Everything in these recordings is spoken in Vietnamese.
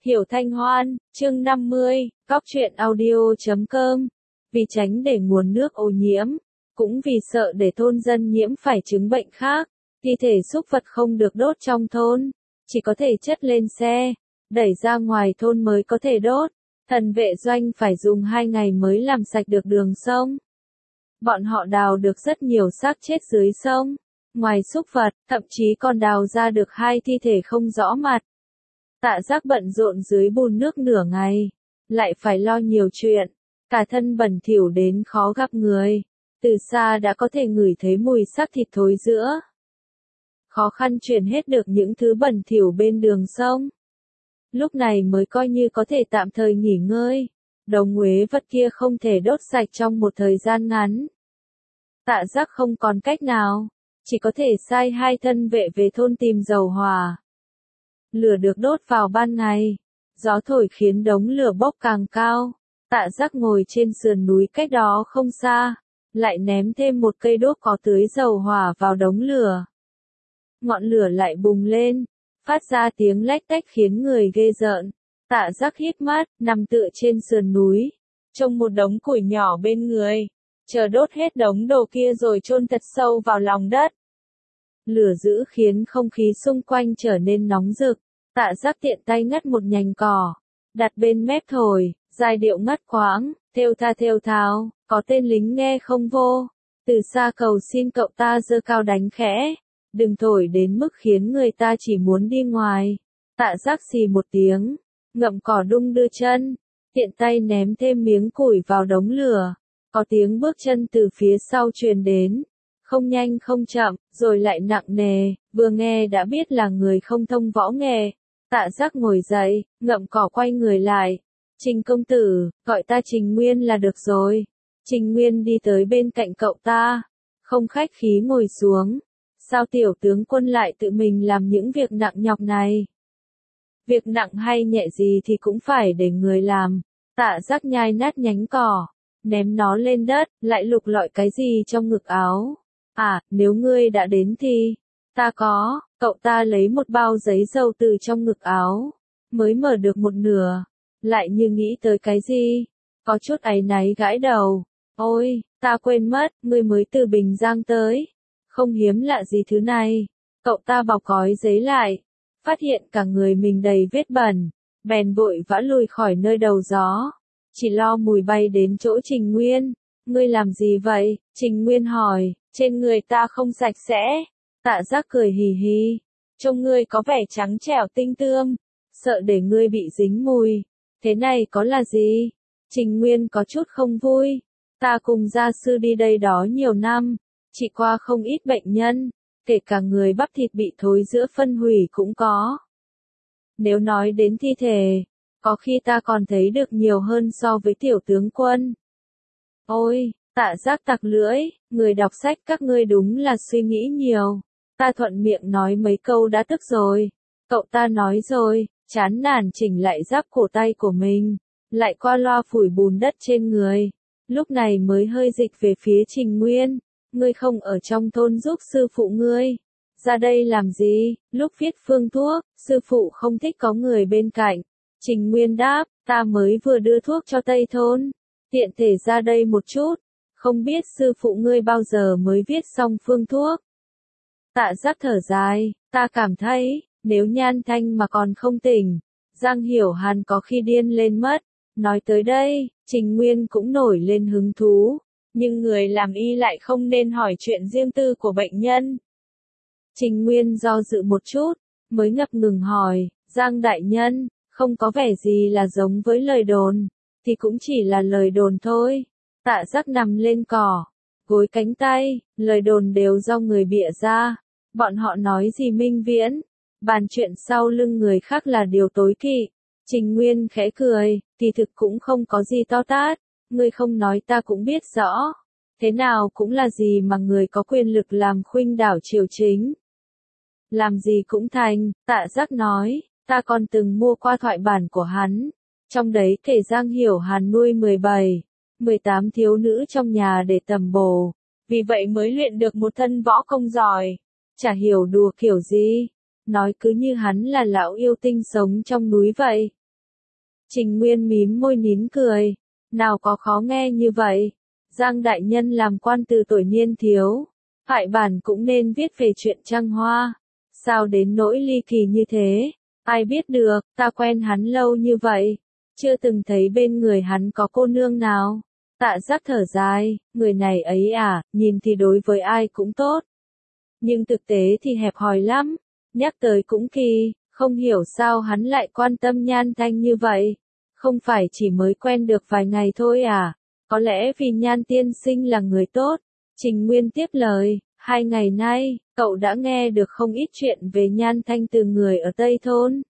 Hiểu Thanh Hoan, chương 50, Góc truyện audio.com. Vì tránh để nguồn nước ô nhiễm, cũng vì sợ để thôn dân nhiễm phải chứng bệnh khác, thi thể súc vật không được đốt trong thôn, chỉ có thể chất lên xe, đẩy ra ngoài thôn mới có thể đốt. Thần vệ doanh phải dùng 2 ngày mới làm sạch được đường sông. Bọn họ đào được rất nhiều xác chết dưới sông, ngoài súc vật, thậm chí còn đào ra được 2 thi thể không rõ mặt. Tạ Giác bận rộn dưới bùn nước nửa ngày, lại phải lo nhiều chuyện, cả thân bẩn thỉu đến khó gặp người, từ xa đã có thể ngửi thấy mùi xác thịt thối rữa. Khó khăn chuyển hết được những thứ bẩn thỉu bên đường sông. Lúc này mới coi như có thể tạm thời nghỉ ngơi, đống uế vật kia không thể đốt sạch trong một thời gian ngắn. Tạ Giác không còn cách nào, chỉ có thể sai 2 thân vệ về thôn tìm dầu hỏa. Lửa được đốt vào ban ngày, gió thổi khiến đống lửa bốc càng cao. Tạ Giác ngồi trên sườn núi cách đó không xa, lại ném thêm một cây đuốc có tưới dầu hỏa vào đống lửa. Ngọn lửa lại bùng lên, phát ra tiếng lách tách khiến người ghê rợn. Tạ Giác hít mắt, nằm tựa trên sườn núi, trông một đống củi nhỏ bên người, chờ đốt hết đống đồ kia rồi chôn thật sâu vào lòng đất. Lửa dữ khiến không khí xung quanh trở nên nóng rực. Tạ Giác tiện tay ngắt một nhành cỏ, đặt bên mép thổi, giai điệu ngắt quãng, thêu thao, có tên lính nghe không vô. Từ xa cầu xin cậu ta giơ cao đánh khẽ, đừng thổi đến mức khiến người ta chỉ muốn đi ngoài. Tạ Giác xì một tiếng, ngậm cỏ đung đưa chân, tiện tay ném thêm miếng củi vào đống lửa. Có tiếng bước chân từ phía sau truyền đến, không nhanh không chậm, rồi lại nặng nề, vừa nghe đã biết là người không thông võ nghề. Tạ Giác ngồi dậy, ngậm cỏ quay người lại. Trình công tử, gọi ta Trình Nguyên là được rồi. Trình Nguyên đi tới bên cạnh cậu ta, không khách khí ngồi xuống. Sao tiểu tướng quân lại tự mình làm những việc nặng nhọc này? Việc nặng hay nhẹ gì thì cũng phải để người làm. Tạ Giác nhai nát nhánh cỏ, ném nó lên đất, lại lục lọi cái gì trong ngực áo. À, nếu ngươi đã đến thì, ta có. Cậu ta lấy một bao giấy dầu từ trong ngực áo, mới mở được một nửa, lại như nghĩ tới cái gì, có chút áy náy gãi đầu. Ôi, ta quên mất, ngươi mới từ Bình Giang tới, không hiếm lạ gì thứ này. Cậu ta bọc gói giấy lại, phát hiện cả người mình đầy vết bẩn, bèn vội vã lùi khỏi nơi đầu gió, chỉ lo mùi bay đến chỗ Trình Nguyên. Ngươi làm gì vậy? Trình Nguyên hỏi, trên người ta không sạch sẽ. Tạ Giác cười hì hì, trông ngươi có vẻ trắng trẻo tinh tươm, sợ để ngươi bị dính mùi. Thế này có là gì? Trình Nguyên có chút không vui. Ta cùng gia sư đi đây đó nhiều năm, chỉ qua không ít bệnh nhân, kể cả người bắp thịt bị thối rữa phân hủy cũng có. Nếu nói đến thi thể, có khi ta còn thấy được nhiều hơn so với tiểu tướng quân. Ôi, Tạ Giác tặc lưỡi, người đọc sách các ngươi đúng là suy nghĩ nhiều. Ta thuận miệng nói mấy câu đã tức rồi. Cậu ta nói rồi, chán nản chỉnh lại giáp cổ tay của mình, lại qua loa phủi bùn đất trên người. Lúc này mới hơi dịch về phía Trình Nguyên. Ngươi không ở trong thôn giúp sư phụ ngươi. Ra đây làm gì? Lúc viết phương thuốc, sư phụ không thích có người bên cạnh. Trình Nguyên đáp, ta mới vừa đưa thuốc cho Tây thôn, tiện thể ra đây một chút. Không biết sư phụ ngươi bao giờ mới viết xong phương thuốc. Tạ Giác thở dài, ta cảm thấy, nếu Nhan Thanh mà còn không tỉnh, Giang Hiểu Hàn có khi điên lên mất. Nói tới đây, Trình Nguyên cũng nổi lên hứng thú, nhưng người làm y lại không nên hỏi chuyện riêng tư của bệnh nhân. Trình Nguyên do dự một chút, mới ngập ngừng hỏi, Giang đại nhân, không có vẻ gì là giống với lời đồn, thì cũng chỉ là lời đồn thôi. Tạ Giác nằm lên cỏ, gối cánh tay, lời đồn đều do người bịa ra. Bọn họ nói gì minh viễn, bàn chuyện sau lưng người khác là điều tối kỵ. Trình Nguyên khẽ cười, thì thực cũng không có gì to tát, ngươi không nói ta cũng biết rõ. Thế nào cũng là gì mà người có quyền lực làm khuynh đảo triều chính. Làm gì cũng thành, Tạ Giác nói, ta còn từng mua qua thoại bản của hắn. Trong đấy kể Giang Hiểu Hàn nuôi 17, 18 thiếu nữ trong nhà để tầm bổ, vì vậy mới luyện được một thân võ công giỏi. Chả hiểu đùa kiểu gì, nói cứ như hắn là lão yêu tinh sống trong núi vậy. Trình Nguyên mím môi nín cười. Nào có khó nghe như vậy. Giang đại nhân làm quan từ tuổi niên thiếu. Thoại bản cũng nên viết về chuyện trăng hoa. Sao đến nỗi ly kỳ như thế? Ai biết được, ta quen hắn lâu như vậy. Chưa từng thấy bên người hắn có cô nương nào. Tạ Giác thở dài, người này ấy à, nhìn thì đối với ai cũng tốt. Nhưng thực tế thì hẹp hòi lắm. Nhắc tới cũng kỳ, không hiểu sao hắn lại quan tâm Nhan Thanh như vậy. Không phải chỉ mới quen được vài ngày thôi à? Có lẽ vì Nhan tiên sinh là người tốt. Trình Nguyên tiếp lời, 2 ngày nay, cậu đã nghe được không ít chuyện về Nhan Thanh từ người ở Tây Thôn.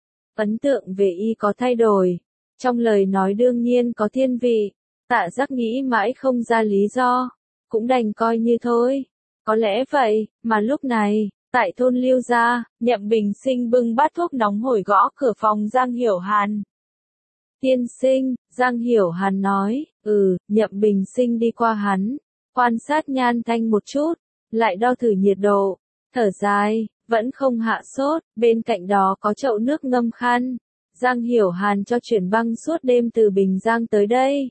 Ấn tượng về y có thay đổi. Trong lời nói đương nhiên có thiên vị. Tạ Giác nghĩ mãi không ra lý do. Cũng đành coi như thôi. Có lẽ vậy, mà lúc này, tại thôn Lưu Gia, Nhậm Bình Sinh bưng bát thuốc nóng hổi gõ cửa phòng Giang Hiểu Hàn. Tiên sinh, Giang Hiểu Hàn nói, Nhậm Bình Sinh đi qua hắn, quan sát Nhan Thanh một chút, lại đo thử nhiệt độ, thở dài, vẫn không hạ sốt, bên cạnh đó có chậu nước ngâm khăn. Giang Hiểu Hàn cho chuyển băng suốt đêm từ Bình Giang tới đây.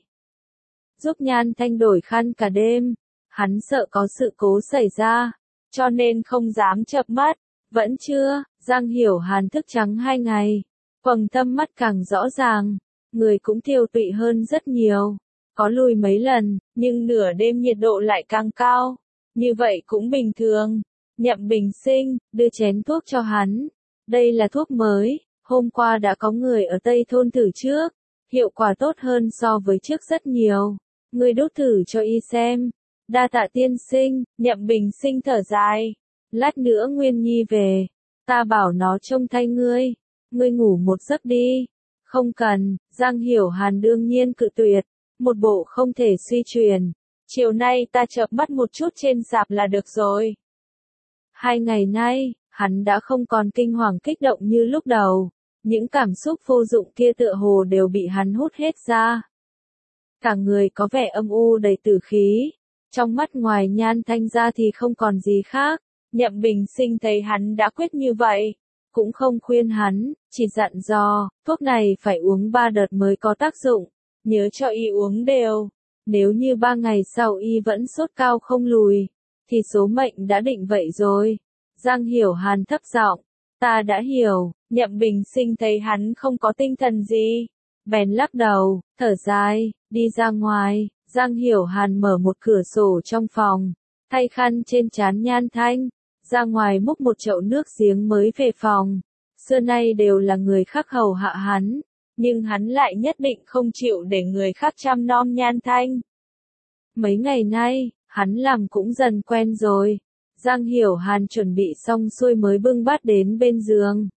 Giúp Nhan Thanh đổi khăn cả đêm, hắn sợ có sự cố xảy ra, cho nên không dám chợp mắt. Vẫn chưa, Giang Hiểu Hàn thức trắng 2 ngày, quầng thâm mắt càng rõ ràng, người cũng tiêu tụy hơn rất nhiều. Có lùi mấy lần, nhưng nửa đêm nhiệt độ lại càng cao. Như vậy cũng bình thường. Nhậm Bình Sinh, đưa chén thuốc cho hắn. Đây là thuốc mới, hôm qua đã có người ở Tây Thôn thử trước. Hiệu quả tốt hơn so với trước rất nhiều. Ngươi đốt thử cho y xem. Đa tạ tiên sinh, Nhậm Bình Sinh thở dài. Lát nữa Nguyên Nhi về. Ta bảo nó trông thay ngươi. Ngươi ngủ một giấc đi. Không cần, Giang Hiểu Hàn đương nhiên cự tuyệt. Một bộ không thể suy truyền. Chiều nay ta chợp mắt một chút trên sạp là được rồi. 2 ngày nay, hắn đã không còn kinh hoàng kích động như lúc đầu. Những cảm xúc vô dụng kia tựa hồ đều bị hắn hút hết ra. Cả người có vẻ âm u đầy tử khí. Trong mắt ngoài Nhan Thanh ra thì không còn gì khác. Nhậm Bình Sinh thấy hắn đã quyết như vậy. Cũng không khuyên hắn, chỉ dặn dò, thuốc này phải uống 3 đợt mới có tác dụng. Nhớ cho y uống đều. Nếu như 3 ngày sau y vẫn sốt cao không lùi, thì số mệnh đã định vậy rồi. Giang Hiểu Hàn thấp giọng, ta đã hiểu. Nhậm Bình Sinh thấy hắn không có tinh thần gì, bèn lắc đầu, thở dài, đi ra ngoài. Giang Hiểu Hàn mở một cửa sổ trong phòng, thay khăn trên trán Nhan Thanh, ra ngoài múc một chậu nước giếng mới về phòng. Xưa nay đều là người khác hầu hạ hắn, nhưng hắn lại nhất định không chịu để người khác chăm nom Nhan Thanh. Mấy ngày nay, hắn làm cũng dần quen rồi. Giang Hiểu Hàn chuẩn bị xong xuôi mới bưng bát đến bên giường.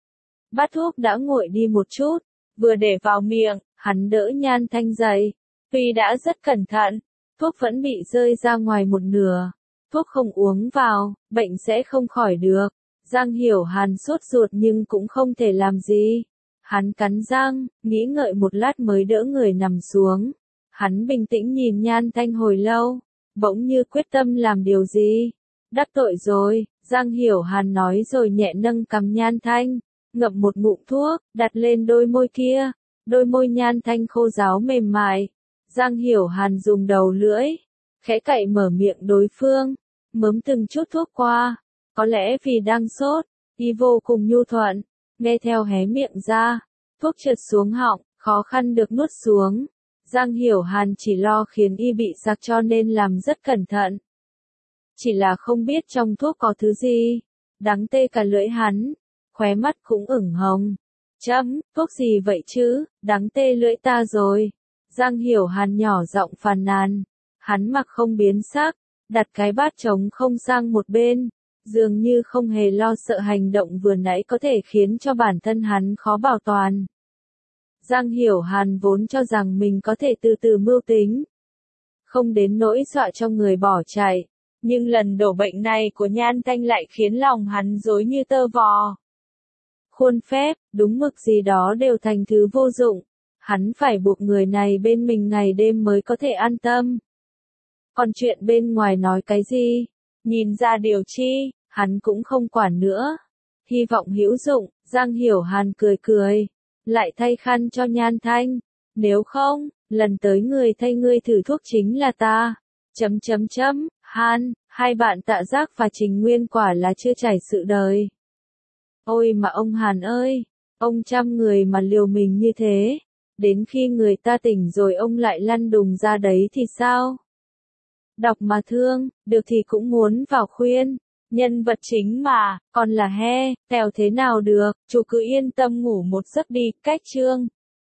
Bát thuốc đã nguội đi một chút, vừa để vào miệng, hắn đỡ Nhan Thanh dậy. Tuy đã rất cẩn thận, thuốc vẫn bị rơi ra ngoài một nửa. Thuốc không uống vào, bệnh sẽ không khỏi được. Giang Hiểu Hàn sốt ruột nhưng cũng không thể làm gì. Hắn cắn răng, nghĩ ngợi một lát mới đỡ người nằm xuống. Hắn bình tĩnh nhìn Nhan Thanh hồi lâu, bỗng như quyết tâm làm điều gì. Đắc tội rồi, Giang Hiểu Hàn nói rồi nhẹ nâng cằm Nhan Thanh, ngậm một ngụm thuốc, đặt lên đôi môi kia. Đôi môi Nhan Thanh khô ráo mềm mại. Giang Hiểu Hàn dùng đầu lưỡi, khẽ cạy mở miệng đối phương, mớm từng chút thuốc qua. Có lẽ vì đang sốt, y vô cùng nhu thuận, nghe theo hé miệng ra, thuốc trượt xuống họng, khó khăn được nuốt xuống. Giang Hiểu Hàn chỉ lo khiến y bị sặc cho nên làm rất cẩn thận. Chỉ là không biết trong thuốc có thứ gì, đắng tê cả lưỡi hắn, khóe mắt cũng ửng hồng. Chấm, thuốc gì vậy chứ, đắng tê lưỡi ta rồi. Giang Hiểu Hàn nhỏ giọng phàn nàn, hắn mặc không biến sắc, đặt cái bát trống không sang một bên, dường như không hề lo sợ hành động vừa nãy có thể khiến cho bản thân hắn khó bảo toàn. Giang Hiểu Hàn vốn cho rằng mình có thể từ từ mưu tính, không đến nỗi dọa cho người bỏ chạy, nhưng lần đổ bệnh này của Nhan Thanh lại khiến lòng hắn rối như tơ vò. Khuôn phép, đúng mực gì đó đều thành thứ vô dụng. Hắn phải buộc người này bên mình ngày đêm mới có thể an tâm. Còn chuyện bên ngoài nói cái gì, nhìn ra điều chi, hắn cũng không quản nữa. Hy vọng hữu dụng, Giang Hiểu Hàn cười cười. lại thay khăn cho Nhan Thanh. Nếu không, lần tới người thay ngươi thử thuốc chính là ta. Hai bạn Tạ Giác và Trình Nguyên quả là chưa trải sự đời. Ôi mà ông Hàn ơi, ông trăm người mà liều mình như thế, đến khi người ta tỉnh rồi ông lại lăn đùng ra đấy thì sao? Đọc mà thương, được thì cũng muốn vào khuyên. Nhân vật chính mà, còn là he, tèo thế nào được, chú cứ yên tâm ngủ một giấc đi, cách chương.